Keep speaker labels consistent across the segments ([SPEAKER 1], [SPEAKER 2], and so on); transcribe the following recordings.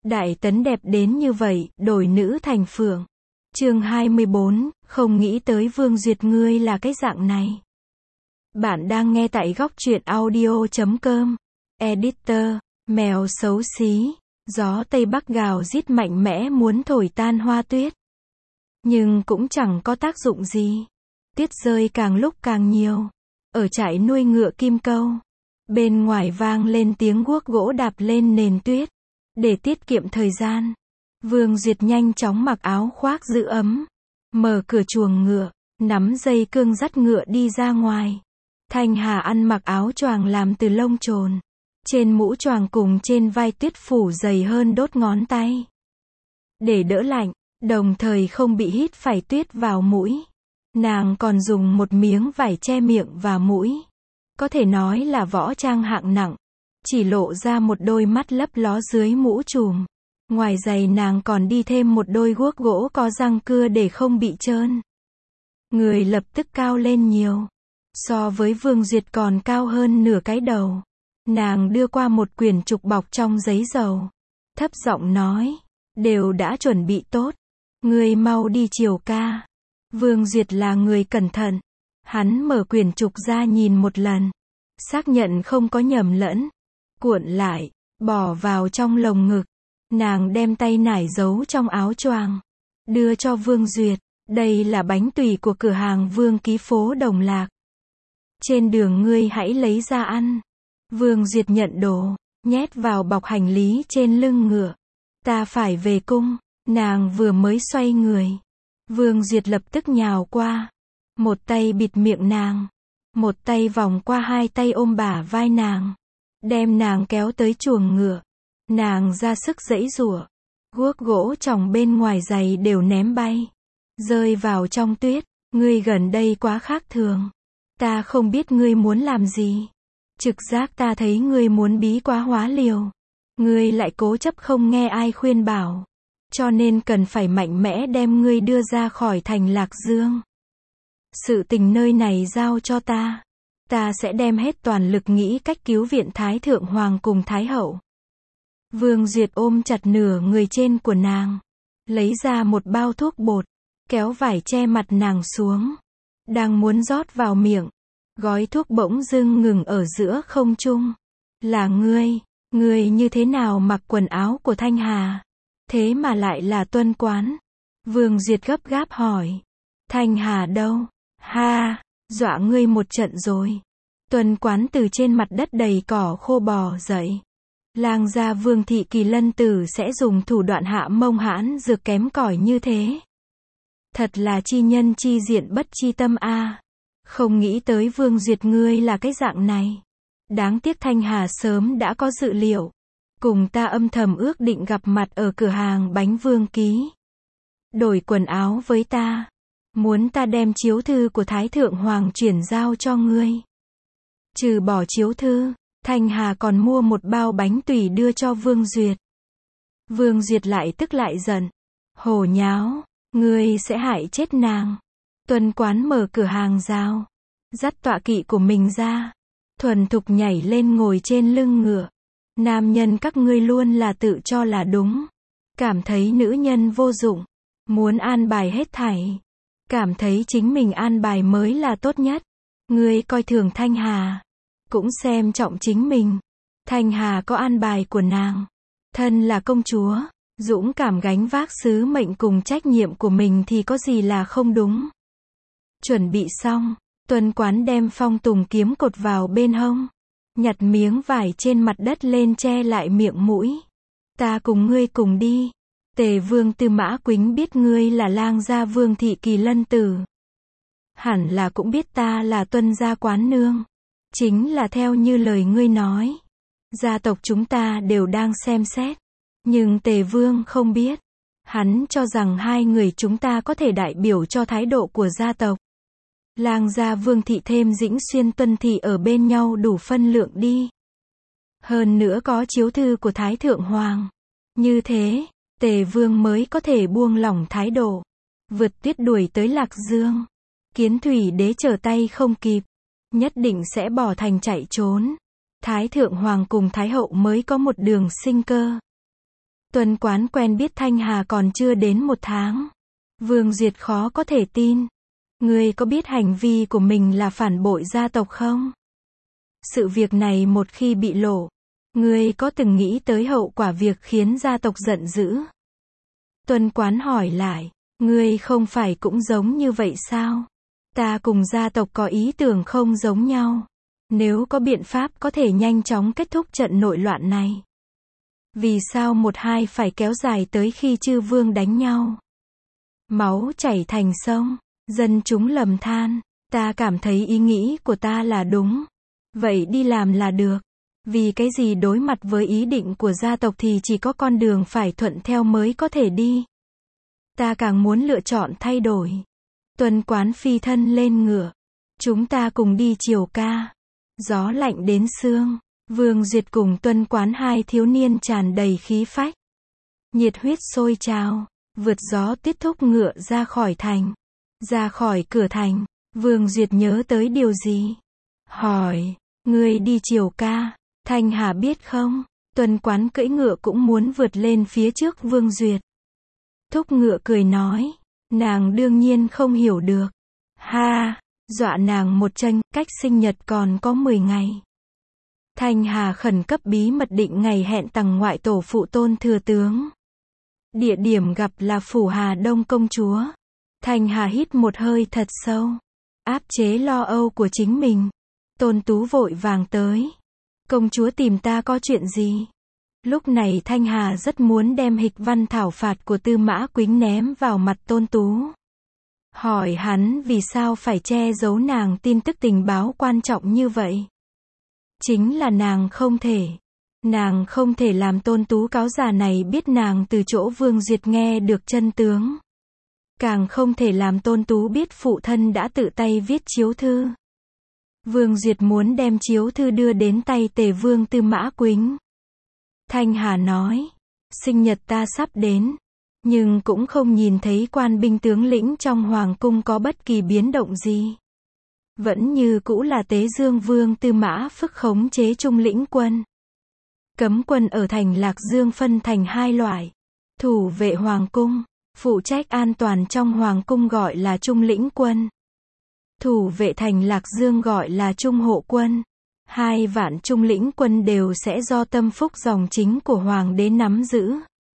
[SPEAKER 1] Đại Tấn đẹp đến như vậy, đổi nữ thành phượng. Chương 24, không nghĩ tới Vương Duyệt ngươi là cái dạng này. Bạn đang nghe tại góc truyện audio.com. Editor, mèo xấu xí, gió Tây Bắc gào rít mạnh mẽ muốn thổi tan hoa tuyết. Nhưng cũng chẳng có tác dụng gì. Tuyết rơi càng lúc càng nhiều. Ở trại nuôi ngựa Kim Câu, bên ngoài vang lên tiếng guốc gỗ đạp lên nền tuyết. Để tiết kiệm thời gian, Vương Duyệt nhanh chóng mặc áo khoác giữ ấm, mở cửa chuồng ngựa, nắm dây cương dắt ngựa đi ra ngoài. Thanh Hà ăn mặc áo choàng làm từ lông trồn, trên mũ choàng cùng trên vai tuyết phủ dày hơn đốt ngón tay. Để đỡ lạnh, đồng thời không bị hít phải tuyết vào mũi, nàng còn dùng một miếng vải che miệng và mũi. Có thể nói là võ trang hạng nặng, chỉ lộ ra một đôi mắt lấp ló dưới mũ trùm. Ngoài giày nàng còn đi thêm một đôi guốc gỗ có răng cưa để không bị trơn. Người lập tức cao lên nhiều. So với Vương Duyệt còn cao hơn nửa cái đầu. Nàng đưa qua một quyển trục bọc trong giấy dầu. Thấp giọng nói, đều đã chuẩn bị tốt. Ngươi mau đi chiều ca. Vương Duyệt là người cẩn thận. Hắn mở quyển trục ra nhìn một lần. Xác nhận không có nhầm lẫn. Cuộn lại, bỏ vào trong lồng ngực. Nàng đem tay nải giấu trong áo choàng, đưa cho Vương Duyệt. Đây là bánh tùy của cửa hàng Vương Ký phố Đồng Lạc. Trên đường ngươi hãy lấy ra ăn. Vương Duyệt nhận đồ, nhét vào bọc hành lý trên lưng ngựa. Ta phải về cung. Nàng vừa mới xoay người, Vương Duyệt lập tức nhào qua. Một tay bịt miệng nàng, một tay vòng qua hai tay ôm bả vai nàng, đem nàng kéo tới chuồng ngựa. Nàng ra sức giãy giụa, guốc gỗ tròng bên ngoài giày đều ném bay, rơi vào trong tuyết. Ngươi gần đây quá khác thường. Ta không biết ngươi muốn làm gì. Trực giác ta thấy ngươi muốn bí quá hóa liều. Ngươi lại cố chấp không nghe ai khuyên bảo. Cho nên cần phải mạnh mẽ đem ngươi đưa ra khỏi thành Lạc Dương. Sự tình nơi này giao cho ta. Ta sẽ đem hết toàn lực nghĩ cách cứu viện Thái Thượng Hoàng cùng Thái Hậu. Vương Duyệt ôm chặt nửa người trên của nàng, lấy ra một bao thuốc bột, kéo vải che mặt nàng xuống. Đang muốn rót vào miệng, gói thuốc bỗng dưng ngừng ở giữa không trung. Là ngươi như thế nào mặc quần áo của Thanh Hà? Thế mà lại là Tuân Quán. Vương Duyệt gấp gáp hỏi. Thanh Hà đâu? Ha, dọa ngươi một trận rồi. Tuân Quán từ trên mặt đất đầy cỏ khô bò dậy. Lang gia Vương thị Kỳ Lân Tử sẽ dùng thủ đoạn hạ mông hãn dược kém cỏi như thế. Thật là chi nhân chi diện bất chi tâm a. Không nghĩ tới Vương Duyệt ngươi là cái dạng này. Đáng tiếc Thanh Hà sớm đã có dự liệu. Cùng ta âm thầm ước định gặp mặt ở cửa hàng bánh Vương Ký. Đổi quần áo với ta. Muốn ta đem chiếu thư của Thái Thượng Hoàng chuyển giao cho ngươi. Trừ bỏ chiếu thư, Thanh Hà còn mua một bao bánh tùy đưa cho Vương Duyệt. Vương Duyệt lại tức lại giận. Hồ nháo, ngươi sẽ hại chết nàng. Tuân Quán mở cửa hàng rào, dắt tọa kỵ của mình ra, thuần thục nhảy lên ngồi trên lưng ngựa. Nam nhân các ngươi luôn là tự cho là đúng, cảm thấy nữ nhân vô dụng, muốn an bài hết thảy, cảm thấy chính mình an bài mới là tốt nhất. Ngươi coi thường Thanh Hà, cũng xem trọng chính mình. Thanh Hà có an bài của nàng, thân là công chúa, dũng cảm gánh vác sứ mệnh cùng trách nhiệm của mình thì có gì là không đúng. Chuẩn bị xong, Tuân Quán đem phong tùng kiếm cột vào bên hông, nhặt miếng vải trên mặt đất lên che lại miệng mũi. Ta cùng ngươi cùng đi. Tề Vương Tư Mã Quýnh biết ngươi là Lang gia Vương thị Kỳ Lân Tử. Hẳn là cũng biết ta là Tuân gia Quán nương. Chính là theo như lời ngươi nói. Gia tộc chúng ta đều đang xem xét. Nhưng Tề Vương không biết. Hắn cho rằng hai người chúng ta có thể đại biểu cho thái độ của gia tộc. Lang gia Vương thị thêm Dĩnh Xuyên Tuân thị ở bên nhau đủ phân lượng đi. Hơn nữa có chiếu thư của Thái Thượng Hoàng. Như thế, Tề Vương mới có thể buông lỏng thái độ. Vượt tuyết đuổi tới Lạc Dương. Kiến Thủy Đế trở tay không kịp. Nhất định sẽ bỏ thành chạy trốn. Thái Thượng Hoàng cùng Thái Hậu mới có một đường sinh cơ. Tuân Quán quen biết Thanh Hà còn chưa đến 1 tháng. Vương Duyệt khó có thể tin. Ngươi có biết hành vi của mình là phản bội gia tộc không? Sự việc này một khi bị lộ, ngươi có từng nghĩ tới hậu quả việc khiến gia tộc giận dữ? Tuân Quán hỏi lại, ngươi không phải cũng giống như vậy sao? Ta cùng gia tộc có ý tưởng không giống nhau. Nếu có biện pháp có thể nhanh chóng kết thúc trận nội loạn này. Vì sao một hai phải kéo dài tới khi chư vương đánh nhau? Máu chảy thành sông, dân chúng lầm than. Ta cảm thấy ý nghĩ của ta là đúng. Vậy đi làm là được. Vì cái gì đối mặt với ý định của gia tộc thì chỉ có con đường phải thuận theo mới có thể đi. Ta càng muốn lựa chọn thay đổi. Tuân Quán phi thân lên ngựa. Chúng ta cùng đi chiều ca. Gió lạnh đến xương. Vương Duyệt cùng Tuân Quán hai thiếu niên tràn đầy khí phách. Nhiệt huyết sôi trào. Vượt gió tiết thúc ngựa ra khỏi thành. Ra khỏi cửa thành. Vương Duyệt nhớ tới điều gì? Hỏi. Ngươi đi chiều ca. Thanh Hà biết không? Tuân Quán cưỡi ngựa cũng muốn vượt lên phía trước Vương Duyệt. Thúc ngựa cười nói. Nàng đương nhiên không hiểu được. Ha, dọa nàng một tranh, cách sinh nhật còn có 10 ngày. Thanh Hà khẩn cấp bí mật định ngày hẹn tằng ngoại tổ phụ Tôn thừa tướng. Địa điểm gặp là phủ Hà Đông công chúa. Thanh Hà hít một hơi thật sâu. Áp chế lo âu của chính mình. Tôn Tú vội vàng tới. Công chúa tìm ta có chuyện gì? Lúc này Thanh Hà rất muốn đem hịch văn thảo phạt của Tư Mã Quýnh ném vào mặt Tôn Tú. Hỏi hắn vì sao phải che giấu nàng tin tức tình báo quan trọng như vậy. Chính là nàng không thể làm Tôn Tú cáo già này biết nàng từ chỗ Vương Duyệt nghe được chân tướng. Càng không thể làm Tôn Tú biết phụ thân đã tự tay viết chiếu thư. Vương Duyệt muốn đem chiếu thư đưa đến tay Tề Vương Tư Mã Quýnh. Thanh Hà nói, sinh nhật ta sắp đến, nhưng cũng không nhìn thấy quan binh tướng lĩnh trong hoàng cung có bất kỳ biến động gì. Vẫn như cũ là Tế Dương Vương Tư Mã Phức khống chế trung lĩnh quân. Cấm quân ở thành Lạc Dương phân thành hai loại. Thủ vệ hoàng cung, phụ trách an toàn trong hoàng cung gọi là trung lĩnh quân. Thủ vệ thành Lạc Dương gọi là trung hộ quân. 2 vạn trung lĩnh quân đều sẽ do tâm phúc dòng chính của hoàng đế nắm giữ.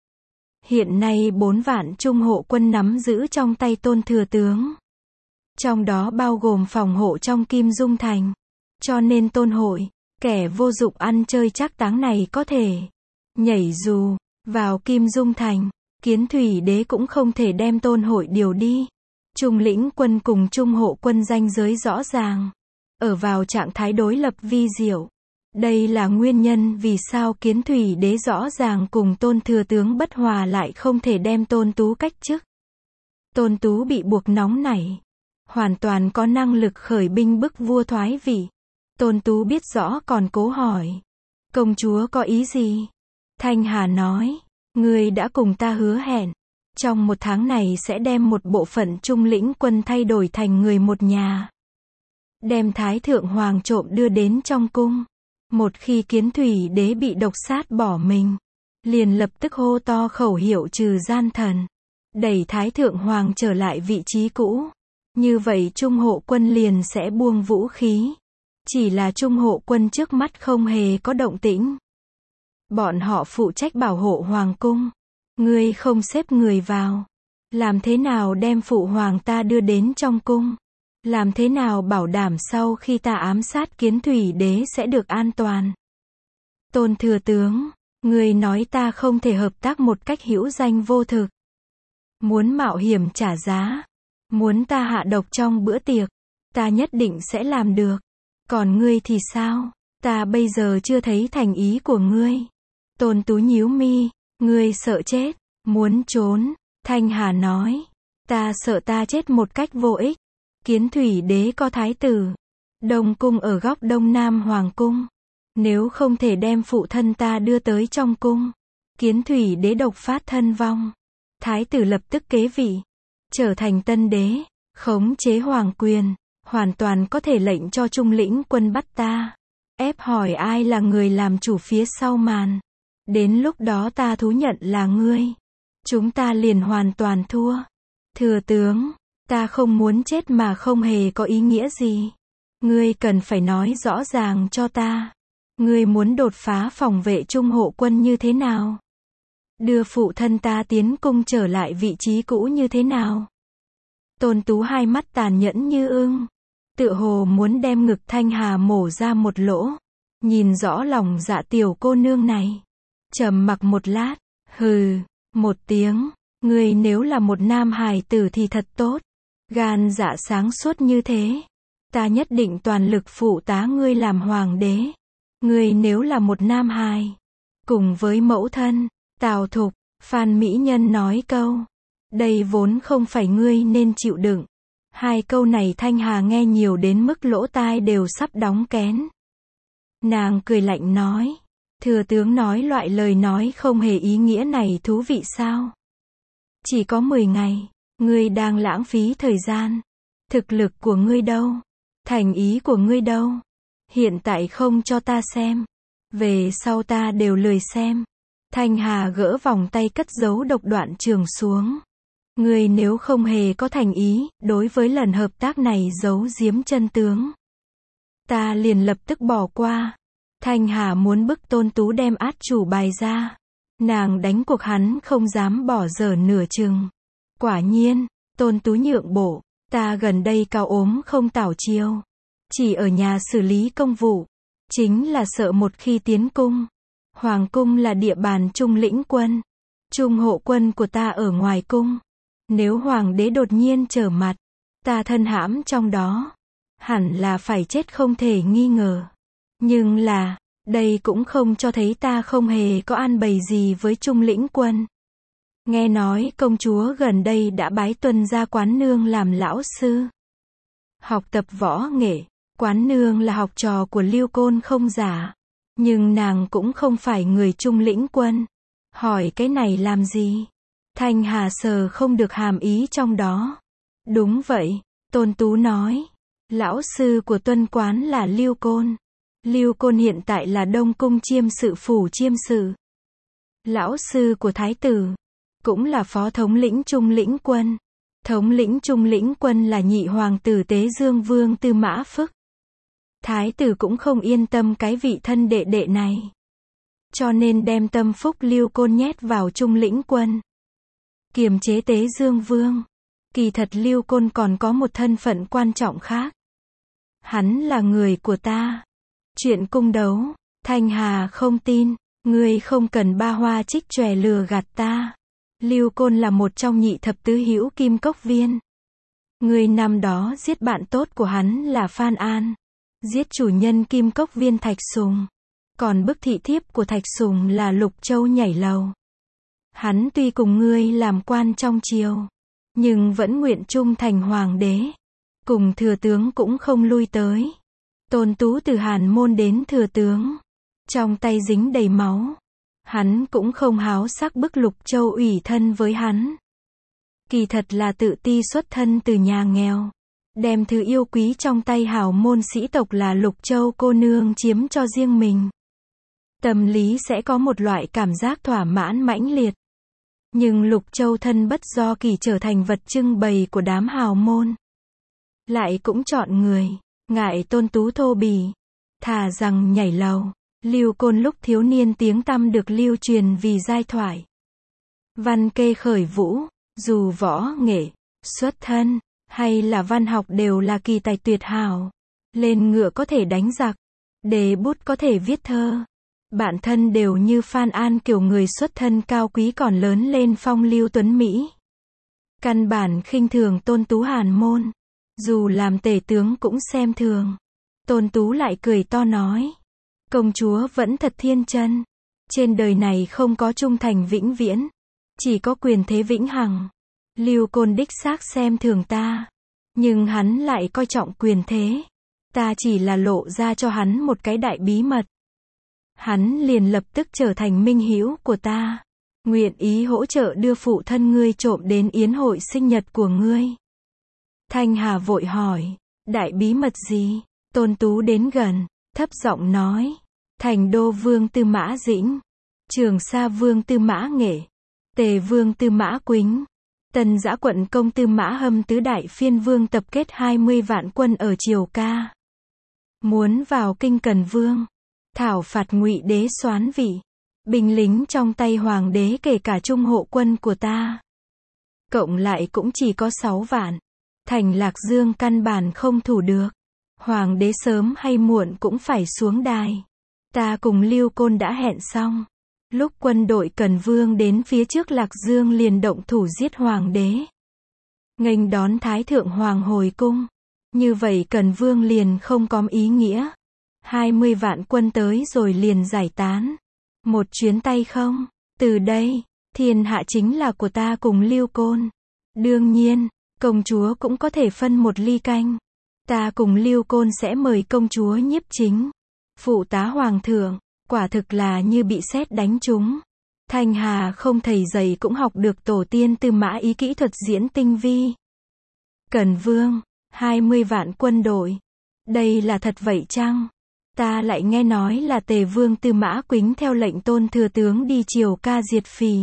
[SPEAKER 1] Hiện nay 4 vạn trung hộ quân nắm giữ trong tay Tôn thừa tướng. Trong đó bao gồm phòng hộ trong Kim Dung Thành. Cho nên Tôn hội, kẻ vô dụng ăn chơi trác táng này có thể nhảy dù vào Kim Dung Thành. Kiến Thủy đế cũng không thể đem Tôn hội điều đi. Trung lĩnh quân cùng trung hộ quân ranh giới rõ ràng. Ở vào trạng thái đối lập vi diệu. Đây là nguyên nhân vì sao Kiến Thủy đế rõ ràng cùng Tôn thừa tướng bất hòa lại không thể đem Tôn Tú cách chức. Tôn Tú bị buộc nóng nảy. Hoàn toàn có năng lực khởi binh bức vua thoái vị. Tôn Tú biết rõ còn cố hỏi. Công chúa có ý gì? Thanh Hà nói. Ngươi đã cùng ta hứa hẹn. Trong 1 tháng này sẽ đem một bộ phận trung lĩnh quân thay đổi thành người một nhà. Đem Thái Thượng Hoàng trộm đưa đến trong cung. Một khi Kiến Thủy đế bị độc sát bỏ mình, liền lập tức hô to khẩu hiệu trừ gian thần. Đẩy Thái Thượng Hoàng trở lại vị trí cũ. Như vậy trung hộ quân liền sẽ buông vũ khí. Chỉ là trung hộ quân trước mắt không hề có động tĩnh. Bọn họ phụ trách bảo hộ hoàng cung. Ngươi không xếp người vào. Làm thế nào đem phụ hoàng ta đưa đến trong cung? Làm thế nào bảo đảm sau khi ta ám sát Kiến Thủy đế sẽ được an toàn? Tôn thừa tướng, ngươi nói ta không thể hợp tác một cách hữu danh vô thực. Muốn mạo hiểm trả giá. Muốn ta hạ độc trong bữa tiệc. Ta nhất định sẽ làm được. Còn ngươi thì sao? Ta bây giờ chưa thấy thành ý của ngươi. Tôn Tú nhíu mi. Ngươi sợ chết. Muốn trốn. Thanh Hà nói. Ta sợ ta chết một cách vô ích. Kiến Thủy đế có thái tử. Đông cung ở góc đông nam hoàng cung. Nếu không thể đem phụ thân ta đưa tới trong cung. Kiến Thủy đế độc phát thân vong. Thái tử lập tức kế vị. Trở thành tân đế. Khống chế hoàng quyền. Hoàn toàn có thể lệnh cho trung lĩnh quân bắt ta. Ép hỏi ai là người làm chủ phía sau màn. Đến lúc đó ta thú nhận là ngươi. Chúng ta liền hoàn toàn thua. Thừa tướng, ta không muốn chết mà không hề có ý nghĩa gì. Ngươi cần phải nói rõ ràng cho ta. Ngươi muốn đột phá phòng vệ trung hộ quân như thế nào? Đưa phụ thân ta tiến cung trở lại vị trí cũ như thế nào? Tôn Tú hai mắt tàn nhẫn như ưng. Tựa hồ muốn đem ngực Thanh Hà mổ ra một lỗ. Nhìn rõ lòng dạ tiểu cô nương này. Trầm mặc một lát. Hừ, một tiếng. Ngươi nếu là một nam hài tử thì thật tốt. Gan dạ sáng suốt như thế. Ta nhất định toàn lực phụ tá ngươi làm hoàng đế. Ngươi nếu là một nam hài. Cùng với mẫu thân, Tào Thục, Phan Mỹ Nhân nói câu. Đây vốn không phải ngươi nên chịu đựng. Hai câu này Thanh Hà nghe nhiều đến mức lỗ tai đều sắp đóng kén. Nàng cười lạnh nói. Thừa tướng nói loại lời nói không hề ý nghĩa này thú vị sao? Chỉ có 10 ngày, ngươi đang lãng phí thời gian. Thực lực của ngươi đâu? Thành ý của ngươi đâu? Hiện tại không cho ta xem. Về sau ta đều lười xem. Thanh Hà gỡ vòng tay cất giấu độc đoạn trường xuống. Ngươi nếu không hề có thành ý, đối với lần hợp tác này giấu giếm chân tướng. Ta liền lập tức bỏ qua. Thanh Hà muốn bức Tôn Tú đem át chủ bài ra. Nàng đánh cuộc hắn không dám bỏ dở nửa chừng. Quả nhiên, Tôn Tú nhượng bộ. Ta gần đây cao ốm không tảo chiêu. Chỉ ở nhà xử lý công vụ. Chính là sợ một khi tiến cung. Hoàng cung là địa bàn trung lĩnh quân. Trung hộ quân của ta ở ngoài cung. Nếu hoàng đế đột nhiên trở mặt, ta thân hãm trong đó. Hẳn là phải chết không thể nghi ngờ. Nhưng là, đây cũng không cho thấy ta không hề có an bày gì với trung lĩnh quân. Nghe nói công chúa gần đây đã bái Tuân gia quán nương làm lão sư. Học tập võ nghệ, quán nương là học trò của Lưu Côn không giả. Nhưng nàng cũng không phải người trung lĩnh quân. Hỏi cái này làm gì? Thanh Hà sờ không được hàm ý trong đó. Đúng vậy, Tôn Tú nói. Lão sư của Tuân quán là Lưu Côn. Lưu Côn hiện tại là Đông Cung chiêm sự phủ chiêm sự. Lão sư của Thái tử. Cũng là phó thống lĩnh trung lĩnh quân. Thống lĩnh trung lĩnh quân là nhị hoàng tử Tế Dương Vương Tư Mã Phức. Thái tử cũng không yên tâm cái vị thân đệ đệ này. Cho nên đem tâm phúc Lưu Côn nhét vào trung lĩnh quân. Kiềm chế Tế Dương Vương. Kỳ thật Lưu Côn còn có một thân phận quan trọng khác. Hắn là người của ta. Chuyện cung đấu, Thanh Hà không tin. Ngươi không cần ba hoa trích chòe lừa gạt ta. Lưu Côn là một trong nhị thập tứ hữu Kim Cốc Viên. Ngươi năm đó giết bạn tốt của hắn là Phan An. Giết chủ nhân Kim Cốc Viên Thạch Sùng. Còn bức thị thiếp của Thạch Sùng là Lục Châu nhảy lầu. Hắn tuy cùng ngươi làm quan trong triều, nhưng vẫn nguyện trung thành hoàng đế. Cùng thừa tướng cũng không lui tới. Tôn Tú từ Hàn Môn đến thừa tướng. Trong tay dính đầy máu. Hắn cũng không háo sắc bức Lục Châu ủy thân với hắn. Kỳ thật là tự ti xuất thân từ nhà nghèo. Đem thứ yêu quý trong tay hào môn sĩ tộc là Lục Châu cô nương chiếm cho riêng mình. Tâm lý sẽ có một loại cảm giác thỏa mãn mãnh liệt. Nhưng Lục Châu thân bất do kỳ trở thành vật trưng bày của đám hào môn. Lại cũng chọn người, ngại Tôn Tú thô bỉ. Thà rằng nhảy lầu. Lưu Côn lúc thiếu niên tiếng tăm được lưu truyền vì giai thoại. Văn kê khởi vũ, dù võ nghệ, xuất thân, hay là văn học đều là kỳ tài tuyệt hảo. Lên ngựa có thể đánh giặc, đề bút có thể viết thơ. Bản thân đều như Phan An kiểu người xuất thân cao quý còn lớn lên phong lưu tuấn Mỹ. Căn bản khinh thường Tôn Tú Hàn Môn. Dù làm tể tướng cũng xem thường. Tôn Tú lại cười to nói. Công chúa vẫn thật thiên chân. Trên đời này không có trung thành vĩnh viễn. Chỉ có quyền thế vĩnh hằng. Lưu Côn đích xác xem thường ta. Nhưng hắn lại coi trọng quyền thế. Ta chỉ là lộ ra cho hắn một cái đại bí mật. Hắn liền lập tức trở thành minh hữu của ta. Nguyện ý hỗ trợ đưa phụ thân ngươi trộm đến yến hội sinh nhật của ngươi. Thanh Hà vội hỏi. Đại bí mật gì? Tôn Tú đến gần, thấp giọng nói. Thành đô vương Tư Mã Dĩnh. Trường Sa Vương Tư Mã Nghệ, Tề Vương Tư Mã Quýnh, Tân Dã Quận Công Tư Mã Hâm tứ đại phiên vương tập kết 20 vạn quân ở Triều Ca. Muốn vào kinh Cần Vương, thảo phạt Ngụy đế soán vị. Binh lính trong tay hoàng đế kể cả trung hộ quân của ta, cộng lại cũng chỉ có 6 vạn. Thành Lạc Dương căn bản không thủ được. Hoàng đế sớm hay muộn cũng phải xuống đài. Ta cùng Lưu Côn đã hẹn xong. Lúc quân đội Cần Vương đến phía trước Lạc Dương liền động thủ giết hoàng đế. Nghênh đón Thái Thượng Hoàng hồi cung. Như vậy Cần Vương liền không có ý nghĩa. 20 vạn quân tới rồi liền giải tán. Một chuyến tay không. Từ đây, thiên hạ chính là của ta cùng Lưu Côn. Đương nhiên, công chúa cũng có thể phân một ly canh. Ta cùng Lưu Côn sẽ mời công chúa nhiếp chính. Phụ tá hoàng thượng, quả thực là như bị sét đánh trúng. Thanh Hà không thầy dạy cũng học được tổ tiên Tư Mã Ý kỹ thuật diễn tinh vi. Cần Vương, 20 vạn quân đội. Đây là thật vậy chăng? Ta lại nghe nói là Tề Vương Tư Mã Quýnh theo lệnh Tôn thừa tướng đi Triều Ca diệt phỉ.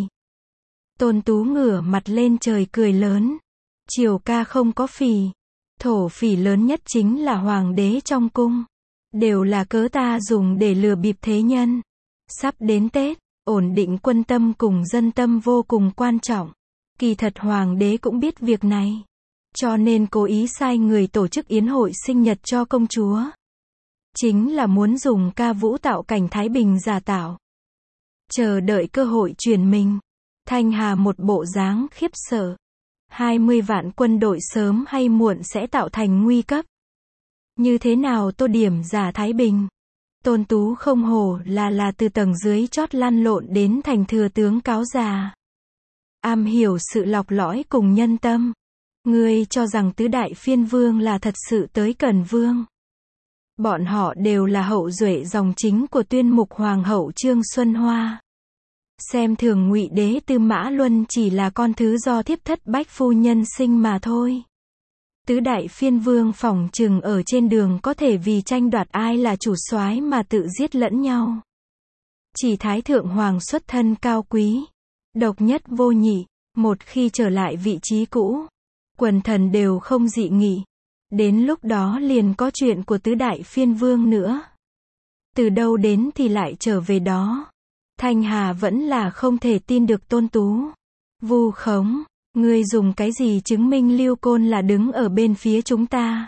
[SPEAKER 1] Tôn Tú ngửa mặt lên trời cười lớn. Triều Ca không có phỉ. Thổ phỉ lớn nhất chính là hoàng đế trong cung. Đều là cớ ta dùng để lừa bịp thế nhân. Sắp đến Tết, ổn định quân tâm cùng dân tâm vô cùng quan trọng. Kỳ thật hoàng đế cũng biết việc này. Cho nên cố ý sai người tổ chức yến hội sinh nhật cho công chúa. Chính là muốn dùng ca vũ tạo cảnh Thái Bình giả tạo. Chờ đợi cơ hội truyền mình. Thanh Hà một bộ dáng khiếp sợ. 20 vạn quân đội sớm hay muộn sẽ tạo thành nguy cấp. Như thế nào tô điểm giả Thái Bình? Tôn Tú không hổ là từ tầng dưới chót lăn lộn đến thành thừa tướng cáo già. Am hiểu sự lọc lõi cùng nhân tâm. Ngươi cho rằng tứ đại phiên vương là thật sự tới Cần Vương. Bọn họ đều là hậu duệ dòng chính của tuyên mục hoàng hậu Trương Xuân Hoa. Xem thường Ngụy đế Tư Mã Luân chỉ là con thứ do thiếp thất bách phu nhân sinh mà thôi. Tứ đại phiên vương phỏng chừng ở trên đường có thể vì tranh đoạt ai là chủ soái mà tự giết lẫn nhau. Chỉ Thái Thượng Hoàng xuất thân cao quý, độc nhất vô nhị, một khi trở lại vị trí cũ, quần thần đều không dị nghị. Đến lúc đó liền có chuyện của tứ đại phiên vương nữa. Từ đâu đến thì lại trở về đó. Thanh Hà vẫn là không thể tin được Tôn Tú. Vu khống, ngươi dùng cái gì chứng minh Lưu Côn là đứng ở bên phía chúng ta?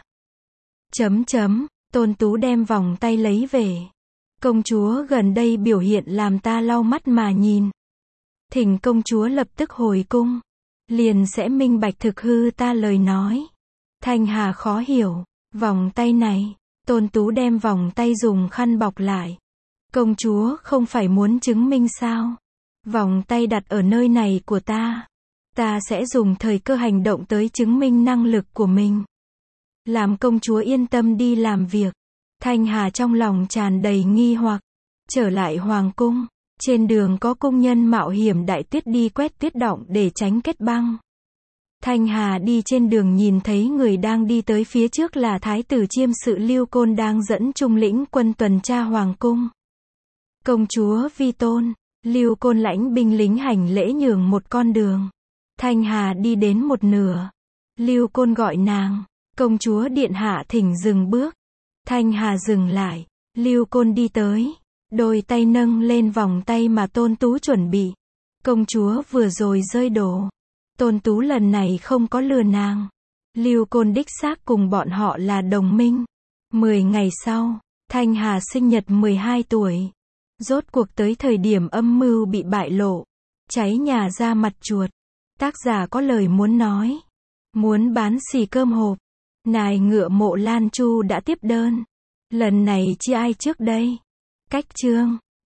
[SPEAKER 1] Tôn Tú đem vòng tay lấy về. Công chúa gần đây biểu hiện làm ta lau mắt mà nhìn. Thỉnh công chúa lập tức hồi cung. Liền sẽ minh bạch thực hư ta lời nói. Thanh Hà khó hiểu. Vòng tay này. Tôn Tú đem vòng tay dùng khăn bọc lại. Công chúa không phải muốn chứng minh sao? Vòng tay đặt ở nơi này của ta. Ta sẽ dùng thời cơ hành động tới chứng minh năng lực của mình. Làm công chúa yên tâm đi làm việc. Thanh Hà trong lòng tràn đầy nghi hoặc. Trở lại hoàng cung. Trên đường có công nhân mạo hiểm đại tuyết đi quét tuyết đọng để tránh kết băng. Thanh Hà đi trên đường nhìn thấy người đang đi tới phía trước là Thái tử Chiêm sự Lưu Côn đang dẫn trung lĩnh quân tuần tra hoàng cung. Công chúa vi tôn. Lưu Côn lãnh binh lính hành lễ nhường một con đường. Thanh Hà đi đến một nửa. Lưu Côn gọi nàng. Công chúa điện hạ thỉnh dừng bước. Thanh Hà dừng lại. Lưu Côn đi tới. Đôi tay nâng lên vòng tay mà Tôn Tú chuẩn bị. Công chúa vừa rồi rơi đổ. Tôn Tú lần này không có lừa nàng. Lưu Côn đích xác cùng bọn họ là đồng minh. 10 ngày sau, Thanh Hà sinh nhật 12 tuổi. Rốt cuộc tới thời điểm âm mưu bị bại lộ. Cháy nhà ra mặt chuột. Tác giả có lời muốn nói. Muốn bán xì cơm hộp. Nài Ngựa Mộ Lan Chu đã tiếp đơn. Lần này chia ai trước đây? Cách chương